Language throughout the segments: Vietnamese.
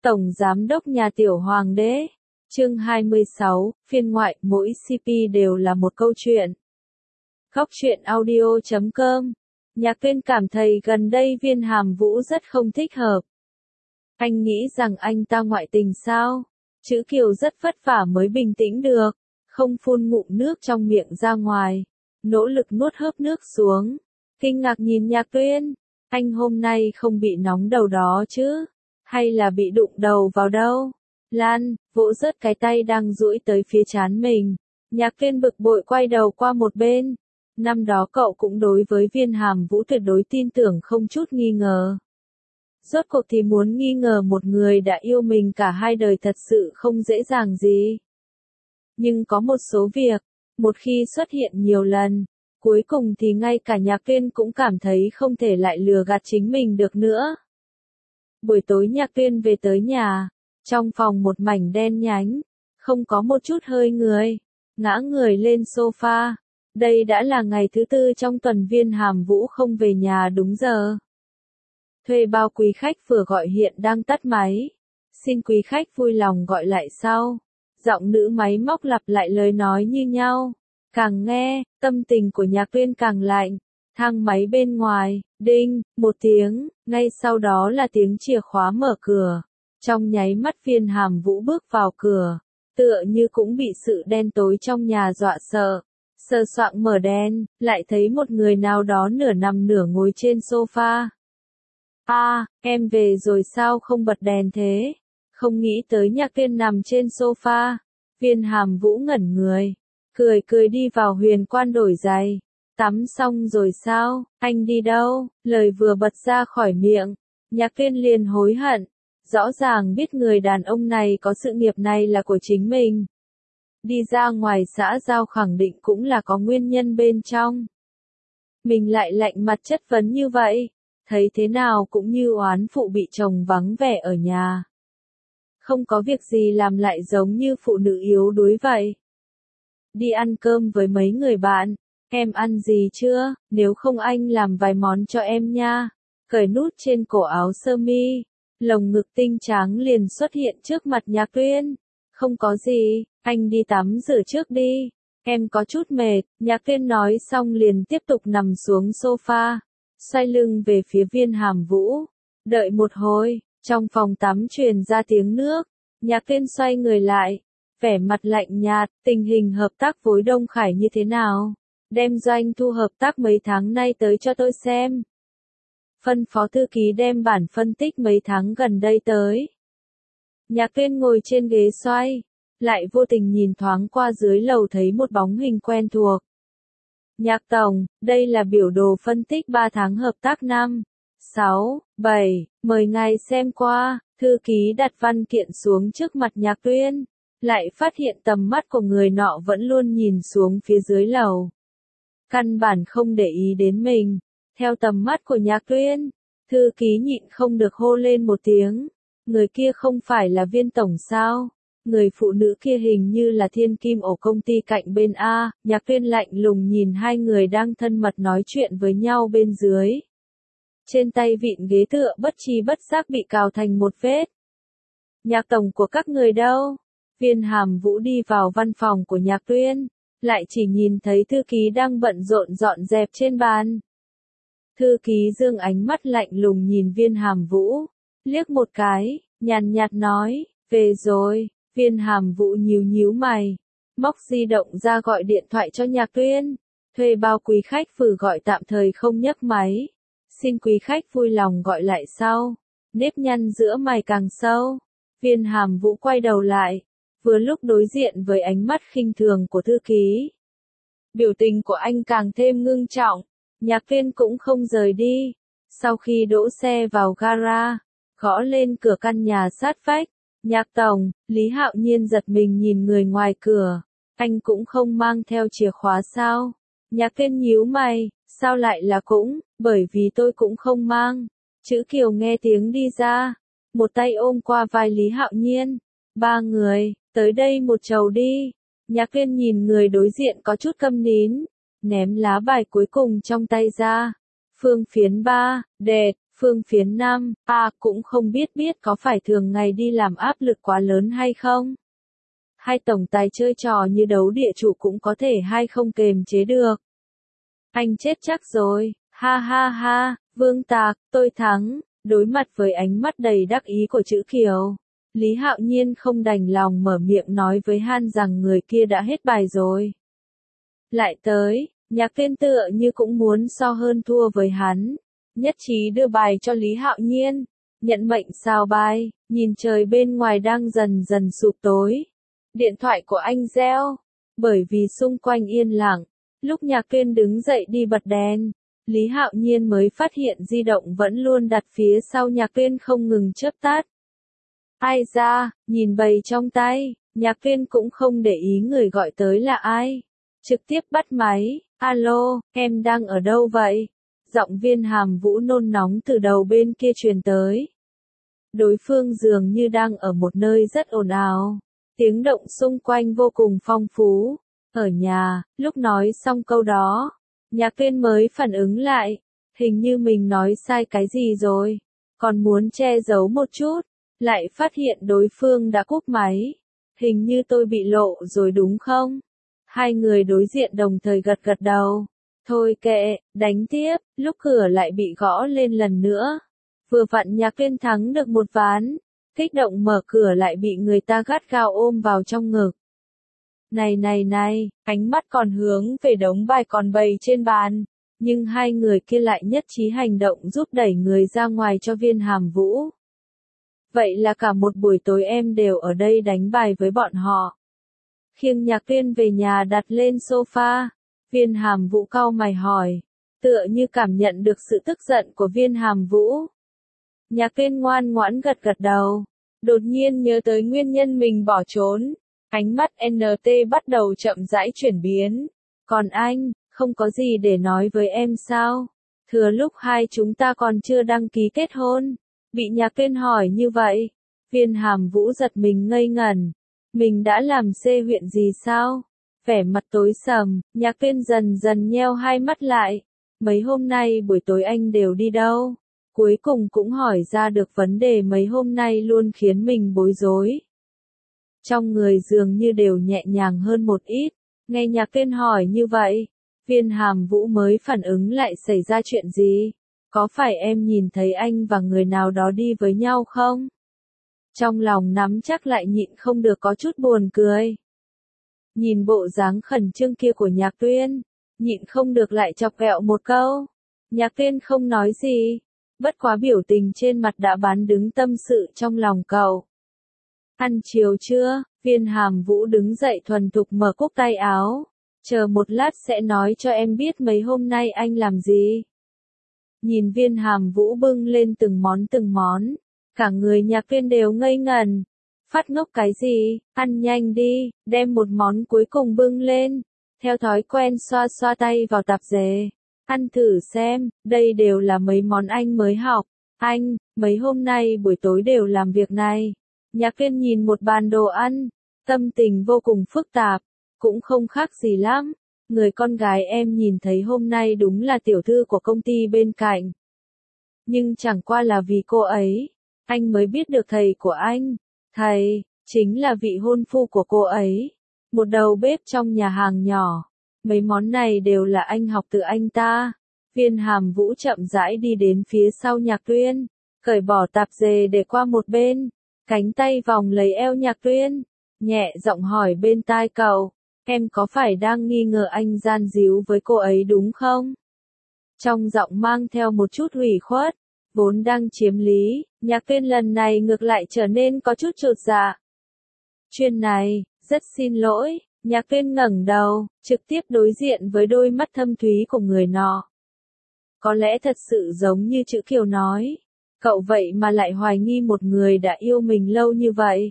Tổng Giám đốc nhà tiểu hoàng đế. Chương 26, phiên ngoại, mỗi CP đều là một câu chuyện. Góc truyện audio.com. Nhạc Tuyên cảm thấy gần đây Viên Hàm Vũ rất không thích hợp. Anh nghĩ rằng anh ta ngoại tình sao? Chữ Kiều rất vất vả mới bình tĩnh được, không phun ngụm nước trong miệng ra ngoài, nỗ lực nuốt hớp nước xuống. Kinh ngạc nhìn Nhạc Tuyên, anh hôm nay không bị nóng đầu đó chứ? Hay là bị đụng đầu vào đâu? Lan, vỗ rớt cái tay đang duỗi tới phía trán mình. Nhạc Tuyên bực bội quay đầu qua một bên. Năm đó cậu cũng đối với Viên Hàm Vũ tuyệt đối tin tưởng không chút nghi ngờ. Rốt cuộc thì muốn nghi ngờ một người đã yêu mình cả hai đời thật sự không dễ dàng gì. Nhưng có một số việc, một khi xuất hiện nhiều lần, cuối cùng thì ngay cả Nhạc Tuyên cũng cảm thấy không thể lại lừa gạt chính mình được nữa. Buổi tối Nhạc Tuyên về tới nhà, trong phòng một mảnh đen nhánh, không có một chút hơi người, ngã người lên sofa. Đây đã là ngày thứ tư trong tuần Viên Hàm Vũ không về nhà đúng giờ. Thuê bao quý khách vừa gọi hiện đang tắt máy. Xin quý khách vui lòng gọi lại sau. Giọng nữ máy móc lặp lại lời nói như nhau. Càng nghe, tâm tình của Nhạc Tuyên càng lạnh. Thang máy bên ngoài, đinh, một tiếng, ngay sau đó là tiếng chìa khóa mở cửa. Trong nháy mắt Viên Hàm Vũ bước vào cửa, tựa như cũng bị sự đen tối trong nhà dọa sợ. Sờ soạng mở đèn, lại thấy một người nào đó nửa nằm nửa ngồi trên sofa. Em về rồi sao không bật đèn thế? Không nghĩ tới Nhạc Tuyên nằm trên sofa. Viên Hàm Vũ ngẩn người, cười đi vào huyền quan đổi giày. Tắm xong rồi sao? Anh đi đâu? Lời vừa bật ra khỏi miệng, Nhạc Tuyên liền hối hận. Rõ ràng biết người đàn ông này có sự nghiệp này là của chính mình. Đi ra ngoài xã giao khẳng định cũng là có nguyên nhân bên trong. Mình lại lạnh mặt chất vấn như vậy, thấy thế nào cũng như oán phụ bị chồng vắng vẻ ở nhà. Không có việc gì làm lại giống như phụ nữ yếu đuối vậy. Đi ăn cơm với mấy người bạn, em ăn gì chưa, nếu không anh làm vài món cho em nha. Cởi nút trên cổ áo sơ mi, lồng ngực tinh tráng liền xuất hiện trước mặt Nhạc Tuyên. Không có gì, anh đi tắm rửa trước đi, em có chút mệt. Nhạc Tuyên nói xong liền tiếp tục nằm xuống sofa, xoay lưng về phía Viên Hàm Vũ. Đợi một hồi, trong phòng tắm truyền ra tiếng nước. Nhạc Tuyên xoay người lại, vẻ mặt lạnh nhạt. Tình hình hợp tác với Đông Khải như thế nào? Đem doanh thu hợp tác mấy tháng nay tới cho tôi xem. Phân phó thư ký đem bản phân tích mấy tháng gần đây tới. Nhạc Tuyên ngồi trên ghế xoay, lại vô tình nhìn thoáng qua dưới lầu thấy một bóng hình quen thuộc. Nhạc tổng, đây là biểu đồ phân tích 3 tháng hợp tác năm, 6, 7, mời ngài xem qua. Thư ký đặt văn kiện xuống trước mặt Nhạc Tuyên, lại phát hiện tầm mắt của người nọ vẫn luôn nhìn xuống phía dưới lầu. Căn bản không để ý đến mình. Theo tầm mắt của Nhạc Tuyên, thư ký nhịn không được hô lên một tiếng. Người kia không phải là Viên tổng sao? Người phụ nữ kia hình như là thiên kim ở công ty cạnh bên A. Nhạc Tuyên lạnh lùng nhìn hai người đang thân mật nói chuyện với nhau bên dưới. Trên tay vịn ghế tựa bất tri bất giác bị cào thành một vết. Nhạc tổng của các người đâu? Viên Hàm Vũ đi vào văn phòng của Nhạc Tuyên, lại chỉ nhìn thấy thư ký đang bận rộn dọn dẹp trên bàn. Thư ký dương ánh mắt lạnh lùng nhìn Viên Hàm Vũ, liếc một cái, nhàn nhạt nói, về rồi. Viên Hàm Vũ nhíu mày, móc di động ra gọi điện thoại cho Nhạc Tuyên. Thuê bao quý khách vừa gọi tạm thời không nhấc máy. Xin quý khách vui lòng gọi lại sau. Nếp nhăn giữa mày càng sâu. Viên Hàm Vũ quay đầu lại, vừa lúc đối diện với ánh mắt khinh thường của thư ký. Biểu tình của anh càng thêm ngưng trọng. Nhạc Tuyên cũng không rời đi. Sau khi đỗ xe vào gara, gõ lên cửa căn nhà sát vách. Nhạc tổng, Lý Hạo Nhiên giật mình nhìn người ngoài cửa. Anh cũng không mang theo chìa khóa sao? Nhạc Tuyên nhíu mày, sao lại là cũng, bởi vì tôi cũng không mang. Chữ Kiều nghe tiếng đi ra, một tay ôm qua vai Lý Hạo Nhiên. Ba người, tới đây một chầu đi. Nhạc Tuyên nhìn người đối diện có chút câm nín, ném lá bài cuối cùng trong tay ra. Phương phiến 3, đệt, Phương Phiến Nam, cũng không biết có phải thường ngày đi làm áp lực quá lớn hay không? Hai tổng tài chơi trò như đấu địa chủ cũng có thể hay không kềm chế được. Anh chết chắc rồi, ha ha ha, Vương Tạc, tôi thắng, đối mặt với ánh mắt đầy đắc ý của Trữ Kiều. Lý Hạo Nhiên không đành lòng mở miệng nói với Han rằng người kia đã hết bài rồi. Lại tới, Nhạc Tuyên tựa như cũng muốn so hơn thua với hắn. Nhất trí đưa bài cho Lý Hạo Nhiên. Nhận mệnh sao bài, nhìn trời bên ngoài đang dần dần sụp tối. Điện thoại của anh reo. Bởi vì xung quanh yên lặng, lúc Nhạc Tuyên đứng dậy đi bật đèn, Lý Hạo Nhiên mới phát hiện di động vẫn luôn đặt phía sau Nhạc Tuyên không ngừng chớp tắt. Ai ra, nhìn bầy trong tay, Nhạc Tuyên cũng không để ý người gọi tới là ai. Trực tiếp bắt máy, alo, em đang ở đâu vậy? Giọng Viên Hàm Vũ nôn nóng từ đầu bên kia truyền tới. Đối phương dường như đang ở một nơi rất ồn ào. Tiếng động xung quanh vô cùng phong phú. Ở nhà, lúc nói xong câu đó, Nhạc Tuyên mới phản ứng lại. Hình như mình nói sai cái gì rồi. Còn muốn che giấu một chút, lại phát hiện đối phương đã cúp máy. Hình như tôi bị lộ rồi đúng không? Hai người đối diện đồng thời gật gật đầu. Thôi kệ, đánh tiếp, lúc cửa lại bị gõ lên lần nữa. Vừa vặn Nhạc Tuyên thắng được một ván. Kích động mở cửa lại bị người ta gắt gao ôm vào trong ngực. Này, ánh mắt còn hướng về đống bài còn bày trên bàn. Nhưng hai người kia lại nhất trí hành động giúp đẩy người ra ngoài cho Viên Hàm Vũ. Vậy là cả một buổi tối em đều ở đây đánh bài với bọn họ. Khiêng Nhạc Tuyên về nhà đặt lên sofa. Viên Hàm Vũ cau mày hỏi. Tựa như cảm nhận được sự tức giận của Viên Hàm Vũ. Nhạc Tuyên ngoan ngoãn gật gật đầu. Đột nhiên nhớ tới nguyên nhân mình bỏ trốn. Ánh mắt NT bắt đầu chậm rãi chuyển biến. Còn anh, không có gì để nói với em sao? Thừa lúc hai chúng ta còn chưa đăng ký kết hôn. Bị Nhạc Tuyên hỏi như vậy. Viên Hàm Vũ giật mình ngây ngẩn. Mình đã làm xê huyện gì sao? Vẻ mặt tối sầm, Nhạc Tuyên dần dần nheo hai mắt lại. Mấy hôm nay buổi tối anh đều đi đâu? Cuối cùng cũng hỏi ra được vấn đề mấy hôm nay luôn khiến mình bối rối. Trong người dường như đều nhẹ nhàng hơn một ít. Nghe Nhạc Tuyên hỏi như vậy, Viên Hàm Vũ mới phản ứng lại xảy ra chuyện gì? Có phải em nhìn thấy anh và người nào đó đi với nhau không? Trong lòng nắm chắc lại nhịn không được có chút buồn cười. Nhìn bộ dáng khẩn trương kia của Nhạc Tuyên, nhịn không được lại chọc ghẹo một câu. Nhạc Tuyên không nói gì, bất quá biểu tình trên mặt đã bán đứng tâm sự trong lòng cậu. Ăn chiều chưa? Viên Hàm Vũ đứng dậy thuần thục mở cúc tay áo. Chờ một lát sẽ nói cho em biết mấy hôm nay anh làm gì. Nhìn Viên Hàm Vũ bưng lên từng món. Cả người Nhạc Tuyên đều ngây ngẩn. Phát ngốc cái gì, ăn nhanh đi, đem một món cuối cùng bưng lên. Theo thói quen xoa xoa tay vào tạp dề. Ăn thử xem, đây đều là mấy món anh mới học. Anh, mấy hôm nay buổi tối đều làm việc này. Nhạc Tuyên nhìn một bàn đồ ăn, tâm tình vô cùng phức tạp, cũng không khác gì lắm. Người con gái em nhìn thấy hôm nay đúng là tiểu thư của công ty bên cạnh. Nhưng chẳng qua là vì cô ấy, anh mới biết được thầy của anh. Thầy, chính là vị hôn phu của cô ấy. Một đầu bếp trong nhà hàng nhỏ. Mấy món này đều là anh học từ anh ta. Viên Hàm Vũ chậm rãi đi đến phía sau Nhạc Tuyên, cởi bỏ tạp dề để qua một bên. Cánh tay vòng lấy eo Nhạc Tuyên, nhẹ giọng hỏi bên tai cậu, em có phải đang nghi ngờ anh gian díu với cô ấy đúng không? Trong giọng mang theo một chút ủy khuất, vốn đang chiếm lý, Nhạc Tuyên lần này ngược lại trở nên có chút chột dạ. Chuyện này, rất xin lỗi, Nhạc Tuyên ngẩng đầu, trực tiếp đối diện với đôi mắt thâm thúy của người nọ. Có lẽ thật sự giống như chữ Kiều nói. Cậu vậy mà lại hoài nghi một người đã yêu mình lâu như vậy.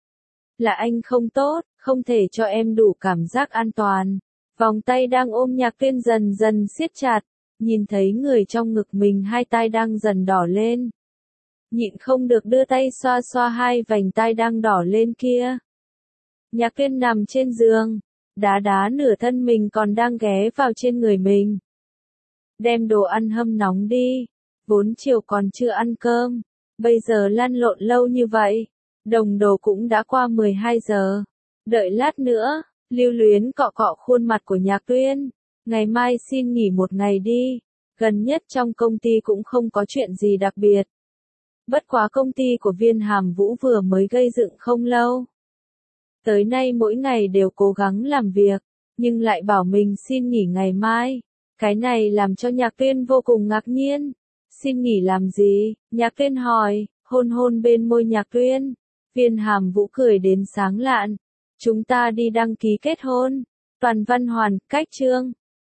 Là anh không tốt, không thể cho em đủ cảm giác an toàn. Vòng tay đang ôm Nhạc Tuyên dần dần siết chặt, nhìn thấy người trong ngực mình hai tai đang dần đỏ lên. Nhịn không được đưa tay xoa xoa hai vành tai đang đỏ lên kia. Nhạc Tuyên nằm trên giường, đá nửa thân mình còn đang ghé vào trên người mình. Đem đồ ăn hâm nóng đi. vốn chiều còn chưa ăn cơm, bây giờ lăn lộn lâu như vậy, đồng đồ cũng đã qua 12 giờ. Đợi lát nữa, Lưu Luyến cọ cọ khuôn mặt của Nhạc Tuyên, ngày mai xin nghỉ một ngày đi, gần nhất trong công ty cũng không có chuyện gì đặc biệt. Bất quá công ty của Viên Hàm Vũ vừa mới gây dựng không lâu. Tới nay mỗi ngày đều cố gắng làm việc, nhưng lại bảo mình xin nghỉ ngày mai. Cái này làm cho Nhạc Tuyên vô cùng ngạc nhiên. Xin nghỉ làm gì? Nhạc Tuyên hỏi, hôn hôn bên môi Nhạc Tuyên. Viên Hàm Vũ cười đến sáng lạn. Chúng ta đi đăng ký kết hôn. Toàn văn hoàn, cách chương.